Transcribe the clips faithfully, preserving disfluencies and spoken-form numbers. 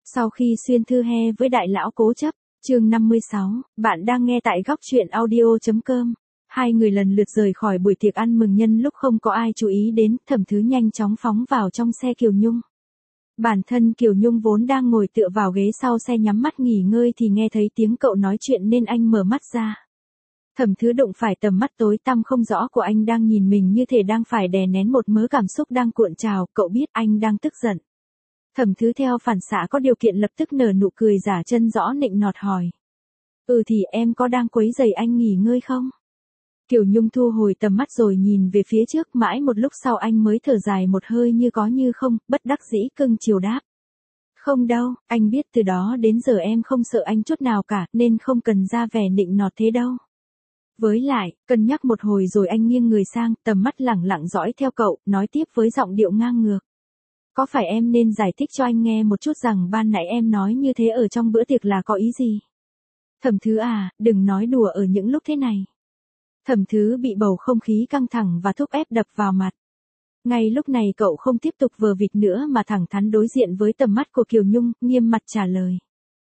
Sau khi xuyên thư he với đại lão cố chấp, chương năm mươi sáu, bạn đang nghe tại góc truyện audio.com. Hai người lần lượt rời khỏi buổi tiệc ăn mừng nhân lúc không có ai chú ý đến, Thẩm Thứ nhanh chóng phóng vào trong xe Kiều Nhung. Bản thân Kiều Nhung vốn đang ngồi tựa vào ghế sau xe nhắm mắt nghỉ ngơi thì nghe thấy tiếng cậu nói chuyện nên anh mở mắt ra. Thẩm Thứ đụng phải tầm mắt tối tăm không rõ của anh đang nhìn mình như thể đang phải đè nén một mớ cảm xúc đang cuộn trào, cậu biết anh đang tức giận. Thẩm Thứ theo phản xạ có điều kiện lập tức nở nụ cười giả chân rõ nịnh nọt hỏi. Ừ thì em có đang quấy rầy anh nghỉ ngơi không? Kiều Nhung thu hồi tầm mắt rồi nhìn về phía trước, mãi một lúc sau anh mới thở dài một hơi như có như không, bất đắc dĩ cưng chiều đáp. Không đâu, anh biết từ đó đến giờ em không sợ anh chút nào cả, nên không cần ra vẻ nịnh nọt thế đâu. Với lại, cân nhắc một hồi rồi anh nghiêng người sang, tầm mắt lẳng lặng dõi theo cậu, nói tiếp với giọng điệu ngang ngược. Có phải em nên giải thích cho anh nghe một chút rằng ban nãy em nói như thế ở trong bữa tiệc là có ý gì? Thẩm Thứ à, đừng nói đùa ở những lúc thế này. Thẩm Thứ bị bầu không khí căng thẳng và thúc ép đập vào mặt. Ngay lúc này cậu không tiếp tục vờ vịt nữa mà thẳng thắn đối diện với tầm mắt của Kiều Nhung, nghiêm mặt trả lời.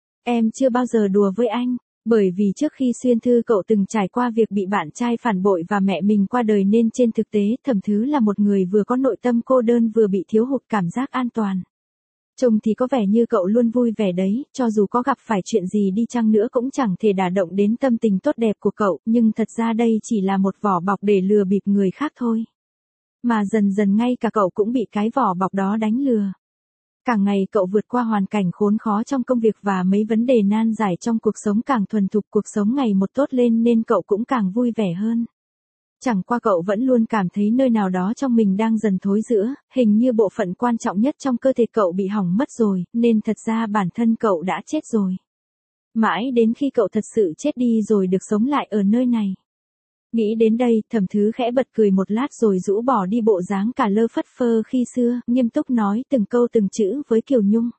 Em chưa bao giờ đùa với anh, bởi vì trước khi xuyên thư cậu từng trải qua việc bị bạn trai phản bội và mẹ mình qua đời nên trên thực tế Thẩm Thứ là một người vừa có nội tâm cô đơn vừa bị thiếu hụt cảm giác an toàn. Trông thì có vẻ như cậu luôn vui vẻ đấy, cho dù có gặp phải chuyện gì đi chăng nữa cũng chẳng thể đả động đến tâm tình tốt đẹp của cậu, nhưng thật ra đây chỉ là một vỏ bọc để lừa bịp người khác thôi. Mà dần dần ngay cả cậu cũng bị cái vỏ bọc đó đánh lừa. Càng ngày cậu vượt qua hoàn cảnh khốn khó trong công việc và mấy vấn đề nan giải trong cuộc sống càng thuần thục, cuộc sống ngày một tốt lên nên cậu cũng càng vui vẻ hơn. Chẳng qua cậu vẫn luôn cảm thấy nơi nào đó trong mình đang dần thối rữa, hình như bộ phận quan trọng nhất trong cơ thể cậu bị hỏng mất rồi, nên thật ra bản thân cậu đã chết rồi. Mãi đến khi cậu thật sự chết đi rồi được sống lại ở nơi này. Nghĩ đến đây, Thẩm Thứ khẽ bật cười một lát rồi rũ bỏ đi bộ dáng cả lơ phất phơ khi xưa, nghiêm túc nói từng câu từng chữ với Kiều Nhung.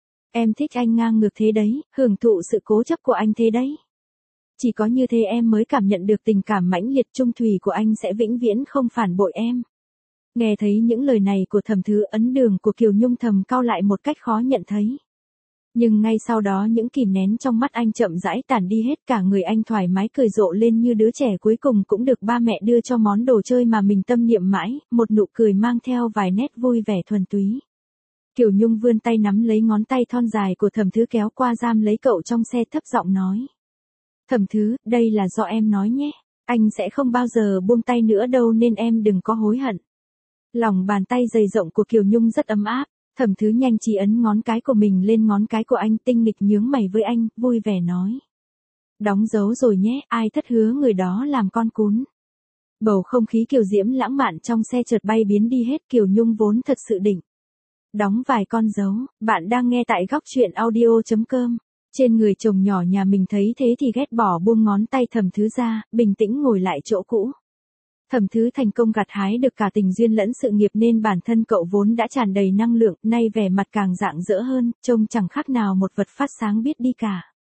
Em thích anh ngang ngược thế đấy, hưởng thụ sự cố chấp của anh thế đấy. Chỉ có như thế em mới cảm nhận được tình cảm mãnh liệt trung thủy của anh sẽ vĩnh viễn không phản bội em. Nghe thấy những lời này của Thẩm Thứ, ấn đường của Kiều Nhung thầm cau lại một cách khó nhận thấy. Nhưng ngay sau đó những kìm nén trong mắt anh chậm rãi tản đi hết, cả người anh thoải mái cười rộ lên như đứa trẻ cuối cùng cũng được ba mẹ đưa cho món đồ chơi mà mình tâm niệm mãi, một nụ cười mang theo vài nét vui vẻ thuần túy. Kiều Nhung vươn tay nắm lấy ngón tay thon dài của Thẩm Thứ kéo qua giam lấy cậu trong xe, thấp giọng nói. Thẩm Thứ, đây là do em nói nhé, anh sẽ không bao giờ buông tay nữa đâu nên em đừng có hối hận. Lòng bàn tay dày rộng của Kiều Nhung rất ấm áp, Thẩm Thứ nhanh trí ấn ngón cái của mình lên ngón cái của anh, tinh nghịch nhướng mày với anh, vui vẻ nói. Đóng dấu rồi nhé, ai thất hứa người đó làm con cún. Bầu không khí kiều diễm lãng mạn trong xe chợt bay biến đi hết. Kiều Nhung vốn thật sự định đóng vài con dấu. Bạn đang nghe tại góc truyện audio.com. Trên người chồng nhỏ nhà mình thấy thế thì ghét bỏ buông ngón tay Thẩm Thứ ra, bình tĩnh ngồi lại chỗ cũ. Thẩm Thứ thành công gặt hái được cả tình duyên lẫn sự nghiệp nên bản thân cậu vốn đã tràn đầy năng lượng, nay vẻ mặt càng rạng rỡ hơn, trông chẳng khác nào một vật phát sáng biết đi cả.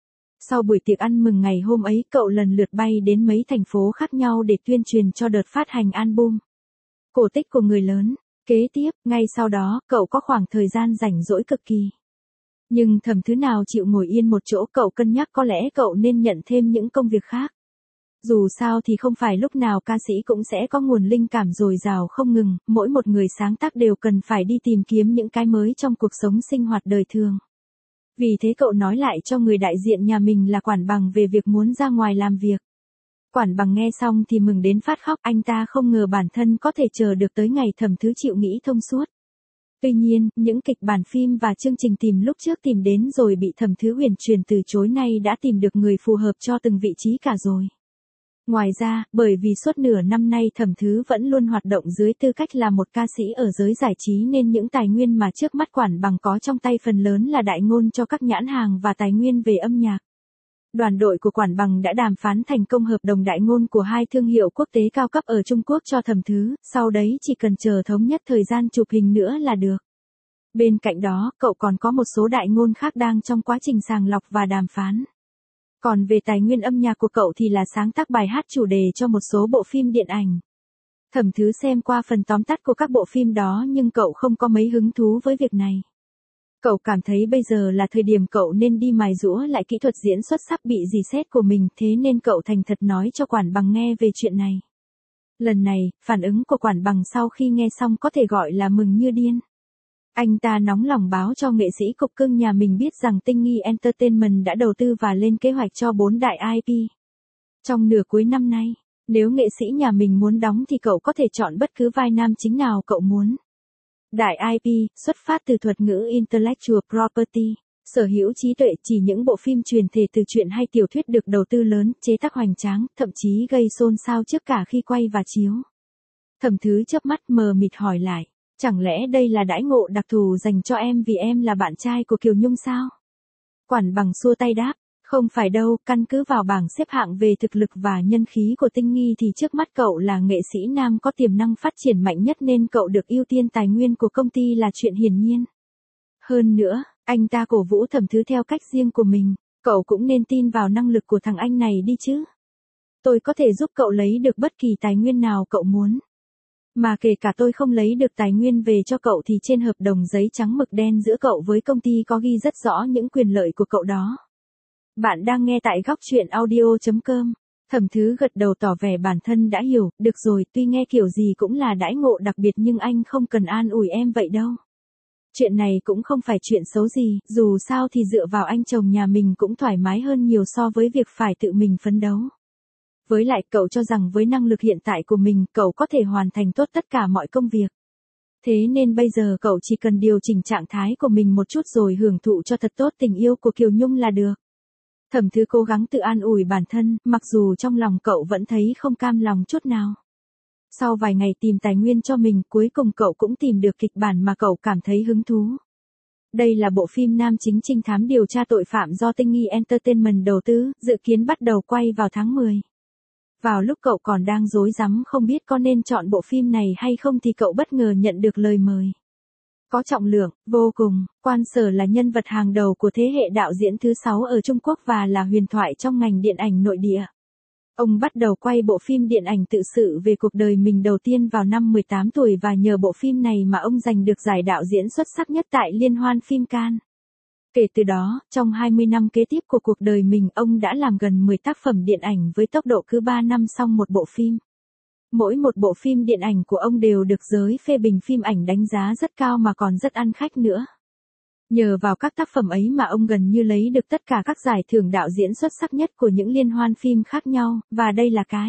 Sau buổi tiệc ăn mừng ngày hôm ấy, cậu lần lượt bay đến mấy thành phố khác nhau để tuyên truyền cho đợt phát hành album Cổ tích của người lớn. Kế tiếp, ngay sau đó, cậu có khoảng thời gian rảnh rỗi cực kỳ. Nhưng Thẩm Thứ nào chịu ngồi yên một chỗ, cậu cân nhắc có lẽ cậu nên nhận thêm những công việc khác. Dù sao thì không phải lúc nào ca sĩ cũng sẽ có nguồn linh cảm dồi dào không ngừng, mỗi một người sáng tác đều cần phải đi tìm kiếm những cái mới trong cuộc sống sinh hoạt đời thường. Vì thế cậu nói lại cho người đại diện nhà mình là Quản Bằng về việc muốn ra ngoài làm việc. Quản Bằng nghe xong thì mừng đến phát khóc, anh ta không ngờ bản thân có thể chờ được tới ngày Thẩm Thứ chịu nghĩ thông suốt. Tuy nhiên, những kịch bản phim và chương trình tìm lúc trước tìm đến rồi bị Thẩm Thứ huyền truyền từ chối nay đã tìm được người phù hợp cho từng vị trí cả rồi. Ngoài ra, bởi vì suốt nửa năm nay Thẩm Thứ vẫn luôn hoạt động dưới tư cách là một ca sĩ ở giới giải trí nên những tài nguyên mà trước mắt Quản Bằng có trong tay phần lớn là đại ngôn cho các nhãn hàng và tài nguyên về âm nhạc. Đoàn đội của Quản Bằng đã đàm phán thành công hợp đồng đại ngôn của hai thương hiệu quốc tế cao cấp ở Trung Quốc cho Thẩm Thứ, sau đấy chỉ cần chờ thống nhất thời gian chụp hình nữa là được. Bên cạnh đó, cậu còn có một số đại ngôn khác đang trong quá trình sàng lọc và đàm phán. Còn về tài nguyên âm nhạc của cậu thì là sáng tác bài hát chủ đề cho một số bộ phim điện ảnh. Thẩm Thứ xem qua phần tóm tắt của các bộ phim đó nhưng cậu không có mấy hứng thú với việc này. Cậu cảm thấy bây giờ là thời điểm cậu nên đi mài giũa lại kỹ thuật diễn xuất sắp bị rỉ sét của mình, thế nên cậu thành thật nói cho quản bằng nghe về chuyện này. Lần này, phản ứng của quản bằng sau khi nghe xong có thể gọi là mừng như điên. Anh ta nóng lòng báo cho nghệ sĩ cục cưng nhà mình biết rằng Tinh Nghi Entertainment đã đầu tư và lên kế hoạch cho bốn đại i pê. Trong nửa cuối năm nay, nếu nghệ sĩ nhà mình muốn đóng thì cậu có thể chọn bất cứ vai nam chính nào cậu muốn. Đại i pê, xuất phát từ thuật ngữ Intellectual Property, sở hữu trí tuệ, chỉ những bộ phim truyền thể từ truyện hay tiểu thuyết được đầu tư lớn, chế tác hoành tráng, thậm chí gây xôn xao trước cả khi quay và chiếu. Thẩm Thứ chớp mắt mờ mịt hỏi lại, chẳng lẽ đây là đãi ngộ đặc thù dành cho em vì em là bạn trai của Kiều Nhung sao? Quản bằng xua tay đáp, không phải đâu, căn cứ vào bảng xếp hạng về thực lực và nhân khí của Tinh Nghi thì trước mắt cậu là nghệ sĩ nam có tiềm năng phát triển mạnh nhất nên cậu được ưu tiên tài nguyên của công ty là chuyện hiển nhiên. Hơn nữa, anh ta cổ vũ Thẩm Thứ theo cách riêng của mình, cậu cũng nên tin vào năng lực của thằng anh này đi chứ. Tôi có thể giúp cậu lấy được bất kỳ tài nguyên nào cậu muốn. Mà kể cả tôi không lấy được tài nguyên về cho cậu thì trên hợp đồng giấy trắng mực đen giữa cậu với công ty có ghi rất rõ những quyền lợi của cậu đó. Bạn đang nghe tại góc truyện audio chấm com. Thẩm Thứ gật đầu tỏ vẻ bản thân đã hiểu, được rồi, tuy nghe kiểu gì cũng là đãi ngộ đặc biệt nhưng anh không cần an ủi em vậy đâu. Chuyện này cũng không phải chuyện xấu gì, dù sao thì dựa vào anh chồng nhà mình cũng thoải mái hơn nhiều so với việc phải tự mình phấn đấu. Với lại cậu cho rằng với năng lực hiện tại của mình, cậu có thể hoàn thành tốt tất cả mọi công việc. Thế nên bây giờ cậu chỉ cần điều chỉnh trạng thái của mình một chút rồi hưởng thụ cho thật tốt tình yêu của Kiều Nhung là được. Thẩm Thứ cố gắng tự an ủi bản thân, mặc dù trong lòng cậu vẫn thấy không cam lòng chút nào. Sau vài ngày tìm tài nguyên cho mình, cuối cùng cậu cũng tìm được kịch bản mà cậu cảm thấy hứng thú. Đây là bộ phim nam chính trinh thám điều tra tội phạm do Tinh Nghi Entertainment đầu tư, dự kiến bắt đầu quay vào tháng mười. Vào lúc cậu còn đang rối rắm không biết có nên chọn bộ phim này hay không thì cậu bất ngờ nhận được lời mời. Có trọng lượng, vô cùng, Quan Sở là nhân vật hàng đầu của thế hệ đạo diễn thứ sáu ở Trung Quốc và là huyền thoại trong ngành điện ảnh nội địa. Ông bắt đầu quay bộ phim điện ảnh tự sự về cuộc đời mình đầu tiên vào năm mười tám tuổi và nhờ bộ phim này mà ông giành được giải đạo diễn xuất sắc nhất tại Liên hoan phim Cannes. Kể từ đó, trong hai mươi năm kế tiếp của cuộc đời mình ông đã làm gần mười tác phẩm điện ảnh với tốc độ cứ ba năm xong một bộ phim. Mỗi một bộ phim điện ảnh của ông đều được giới phê bình phim ảnh đánh giá rất cao mà còn rất ăn khách nữa. Nhờ vào các tác phẩm ấy mà ông gần như lấy được tất cả các giải thưởng đạo diễn xuất sắc nhất của những liên hoan phim khác nhau, và đây là cái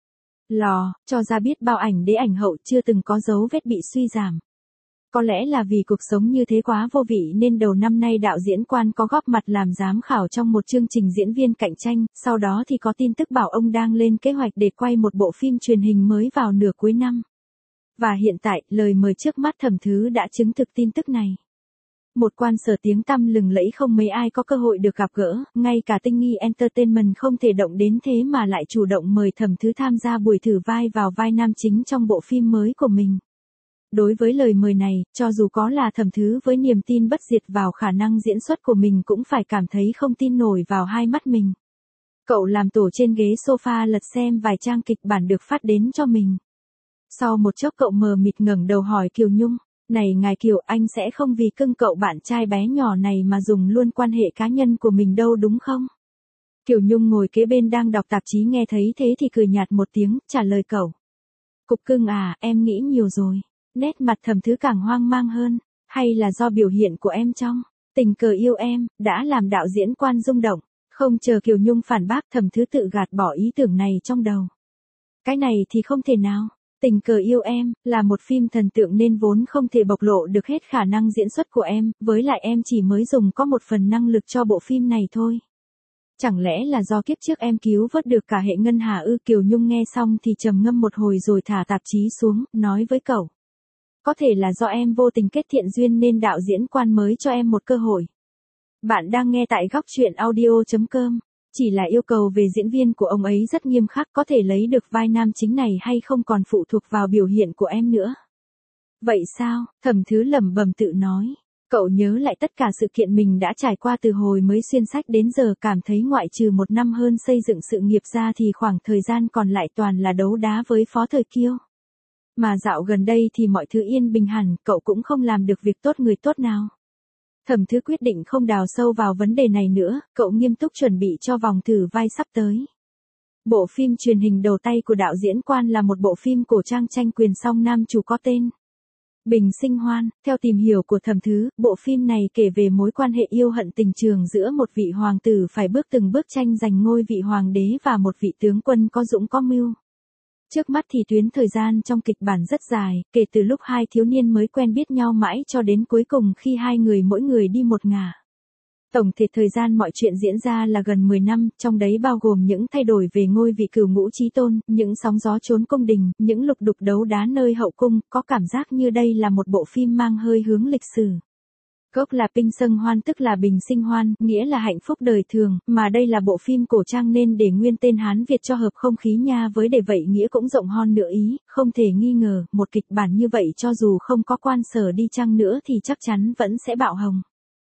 lò, cho ra biết bao ảnh đế ảnh hậu chưa từng có dấu vết bị suy giảm. Có lẽ là vì cuộc sống như thế quá vô vị nên đầu năm nay đạo diễn Quan có góp mặt làm giám khảo trong một chương trình diễn viên cạnh tranh, sau đó thì có tin tức bảo ông đang lên kế hoạch để quay một bộ phim truyền hình mới vào nửa cuối năm. Và hiện tại, lời mời trước mắt Thẩm Thứ đã chứng thực tin tức này. Một Quan Sở tiếng tăm lừng lẫy không mấy ai có cơ hội được gặp gỡ, ngay cả Tinh Nghi Entertainment không thể động đến thế mà lại chủ động mời Thẩm Thứ tham gia buổi thử vai vào vai nam chính trong bộ phim mới của mình. Đối với lời mời này, cho dù có là Thẩm Thứ với niềm tin bất diệt vào khả năng diễn xuất của mình cũng phải cảm thấy không tin nổi vào hai mắt mình. Cậu làm tổ trên ghế sofa lật xem vài trang kịch bản được phát đến cho mình. Sau một chốc cậu mờ mịt ngẩng đầu hỏi Kiều Nhung, này ngài Kiều, anh sẽ không vì cưng cậu bạn trai bé nhỏ này mà dùng luôn quan hệ cá nhân của mình đâu đúng không? Kiều Nhung ngồi kế bên đang đọc tạp chí nghe thấy thế thì cười nhạt một tiếng, trả lời cậu. Cục cưng à, em nghĩ nhiều rồi. Nét mặt Thẩm Thứ càng hoang mang hơn, hay là do biểu hiện của em trong Tình Cờ Yêu Em, đã làm đạo diễn Quan rung động. Không chờ Kiều Nhung phản bác, Thẩm Thứ tự gạt bỏ ý tưởng này trong đầu. Cái này thì không thể nào. Tình Cờ Yêu Em là một phim thần tượng nên vốn không thể bộc lộ được hết khả năng diễn xuất của em, với lại em chỉ mới dùng có một phần năng lực cho bộ phim này thôi. Chẳng lẽ là do kiếp trước em cứu vớt được cả hệ ngân hà ư? Kiều Nhung nghe xong thì trầm ngâm một hồi rồi thả tạp chí xuống, nói với cậu. Có thể là do em vô tình kết thiện duyên nên đạo diễn Quan mới cho em một cơ hội. Bạn đang nghe tại góc truyện audio chấm com. Chỉ là yêu cầu về diễn viên của ông ấy rất nghiêm khắc, có thể lấy được vai nam chính này hay không còn phụ thuộc vào biểu hiện của em nữa. Vậy sao? Thẩm Thứ lẩm bẩm tự nói. Cậu nhớ lại tất cả sự kiện mình đã trải qua từ hồi mới xuyên sách đến giờ, cảm thấy ngoại trừ một năm hơn xây dựng sự nghiệp ra thì khoảng thời gian còn lại toàn là đấu đá với Phó Thời Kiêu. Mà dạo gần đây thì mọi thứ yên bình hẳn, cậu cũng không làm được việc tốt người tốt nào. Thẩm Thứ quyết định không đào sâu vào vấn đề này nữa, cậu nghiêm túc chuẩn bị cho vòng thử vai sắp tới. Bộ phim truyền hình đầu tay của đạo diễn Quan là một bộ phim cổ trang tranh quyền song nam chủ có tên Bình Sinh Hoan. Theo tìm hiểu của Thẩm Thứ, bộ phim này kể về mối quan hệ yêu hận tình trường giữa một vị hoàng tử phải bước từng bước tranh giành ngôi vị hoàng đế và một vị tướng quân có dũng có mưu. Trước mắt thì tuyến thời gian trong kịch bản rất dài, kể từ lúc hai thiếu niên mới quen biết nhau mãi cho đến cuối cùng khi hai người mỗi người đi một ngả. Tổng thể thời gian mọi chuyện diễn ra là gần mười năm, trong đấy bao gồm những thay đổi về ngôi vị cửu ngũ chí tôn, những sóng gió trốn cung đình, những lục đục đấu đá nơi hậu cung, có cảm giác như đây là một bộ phim mang hơi hướng lịch sử. Gốc là Bình Sinh Hoan tức là Bình Sinh Hoan, nghĩa là hạnh phúc đời thường, mà đây là bộ phim cổ trang nên để nguyên tên Hán Việt cho hợp không khí nha, với để vậy nghĩa cũng rộng hơn nữa ý, không thể nghi ngờ, một kịch bản như vậy cho dù không có Quan Sở đi chăng nữa thì chắc chắn vẫn sẽ bạo hồng.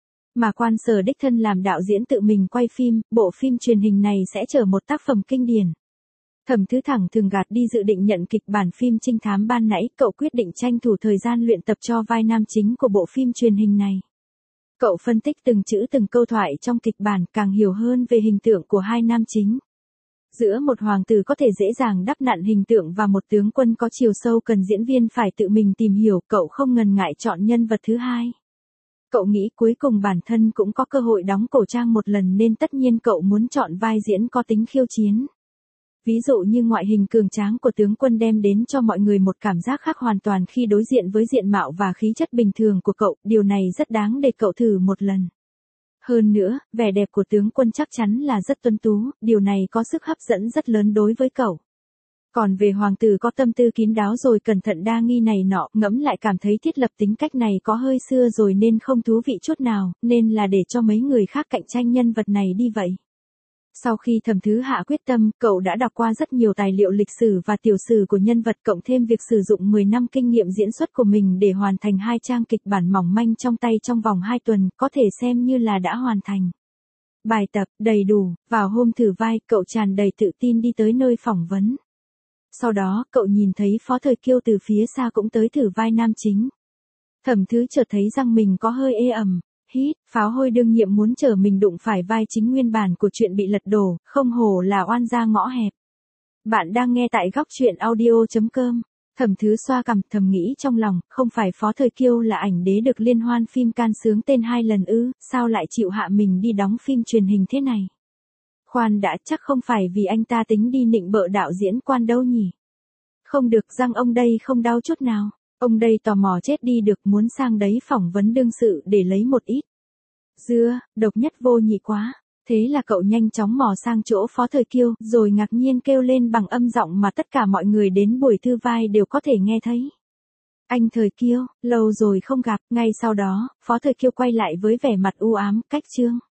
Mà Quan Sở đích thân làm đạo diễn tự mình quay phim, bộ phim truyền hình này sẽ trở một tác phẩm kinh điển. Thẩm Thứ thẳng thường gạt đi dự định nhận kịch bản phim trinh thám ban nãy, cậu quyết định tranh thủ thời gian luyện tập cho vai nam chính của bộ phim truyền hình này. Cậu phân tích từng chữ từng câu thoại trong kịch bản, càng hiểu hơn về hình tượng của hai nam chính. Giữa một hoàng tử có thể dễ dàng đắp nặn hình tượng và một tướng quân có chiều sâu cần diễn viên phải tự mình tìm hiểu, cậu không ngần ngại chọn nhân vật thứ hai. Cậu nghĩ cuối cùng bản thân cũng có cơ hội đóng cổ trang một lần nên tất nhiên cậu muốn chọn vai diễn có tính khiêu chiến. Ví dụ như ngoại hình cường tráng của tướng quân đem đến cho mọi người một cảm giác khác hoàn toàn khi đối diện với diện mạo và khí chất bình thường của cậu, điều này rất đáng để cậu thử một lần. Hơn nữa, vẻ đẹp của tướng quân chắc chắn là rất tuấn tú, điều này có sức hấp dẫn rất lớn đối với cậu. Còn về hoàng tử có tâm tư kín đáo rồi cẩn thận đa nghi này nọ, ngẫm lại cảm thấy thiết lập tính cách này có hơi xưa rồi nên không thú vị chút nào, nên là để cho mấy người khác cạnh tranh nhân vật này đi vậy. Sau khi Thẩm Thứ hạ quyết tâm, cậu đã đọc qua rất nhiều tài liệu lịch sử và tiểu sử của nhân vật, cộng thêm việc sử dụng mười năm kinh nghiệm diễn xuất của mình để hoàn thành hai trang kịch bản mỏng manh trong tay trong vòng hai tuần, có thể xem như là đã hoàn thành. Bài tập đầy đủ, vào hôm thử vai, cậu tràn đầy tự tin đi tới nơi phỏng vấn. Sau đó, cậu nhìn thấy Phó Thời Kiêu từ phía xa cũng tới thử vai nam chính. Thẩm Thứ chợt thấy rằng mình có hơi ê ẩm. Hít, pháo hôi đương nhiệm muốn chở mình đụng phải vai chính nguyên bản của chuyện bị lật đổ, không hổ là oan gia ngõ hẹp. Bạn đang nghe tại góc truyện audio chấm com. Thẩm Thứ xoa cằm thầm nghĩ trong lòng, không phải Phó Thời Kiêu là ảnh đế được liên hoan phim Can sướng tên hai lần ư, sao lại chịu hạ mình đi đóng phim truyền hình thế này? Khoan đã, chắc không phải vì anh ta tính đi nịnh bợ đạo diễn Quan đâu nhỉ? Không được, răng ông đây không đau chút nào. Ông đây tò mò chết đi được, muốn sang đấy phỏng vấn đương sự để lấy một ít dưa, độc nhất vô nhị quá. Thế là cậu nhanh chóng mò sang chỗ Phó Thời Kiêu, rồi ngạc nhiên kêu lên bằng âm giọng mà tất cả mọi người đến buổi thư vai đều có thể nghe thấy. Anh Thời Kiêu, lâu rồi không gặp. Ngay sau đó, Phó Thời Kiêu quay lại với vẻ mặt u ám, cách chương.